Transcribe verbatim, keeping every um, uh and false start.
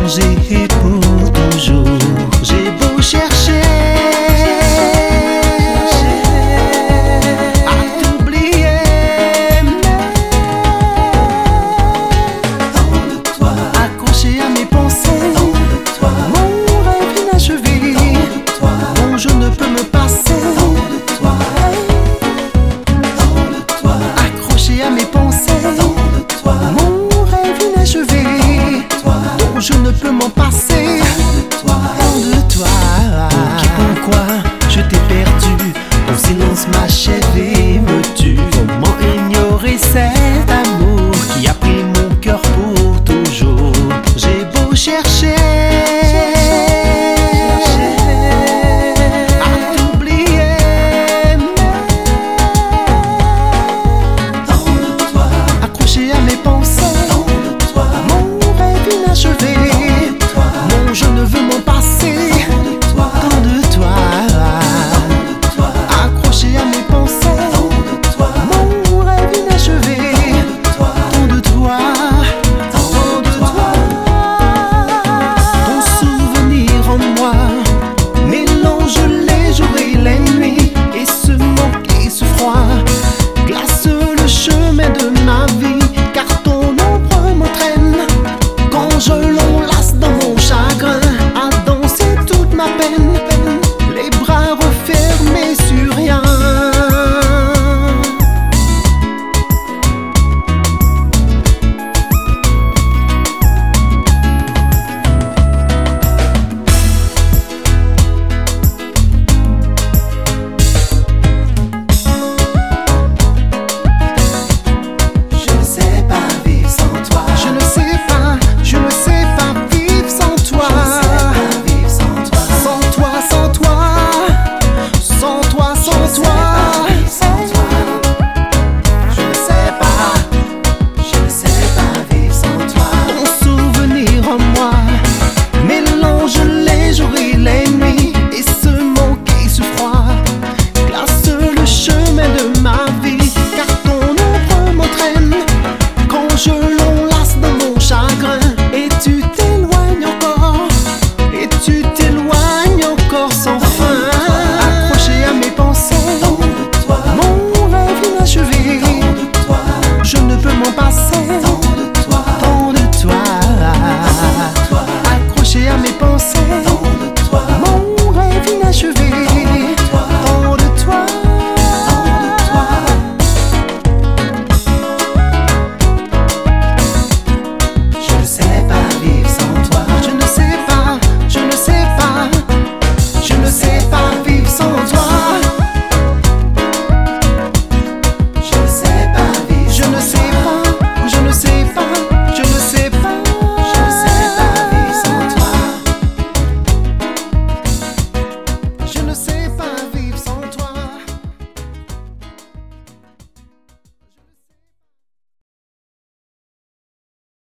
changer pour toujours. J'ai beau chercher à t'oublier, tant de toi, accroché à mes pensées, tant de toi, mon rêve inachevé, tant de toi, dont je ne peux me passer, tant de toi, tant de toi, accroché à mes pensées, tant de toi, mon rêve inachevé, toi, dont je ne peux m'en passer, de toi. tant de toi. Pour qui, pourquoi je t'ai perdu, ton silence m'achève et me tue. Comment ignorer cet amour qui a pris mon cœur pour toujours? J'ai beau chercher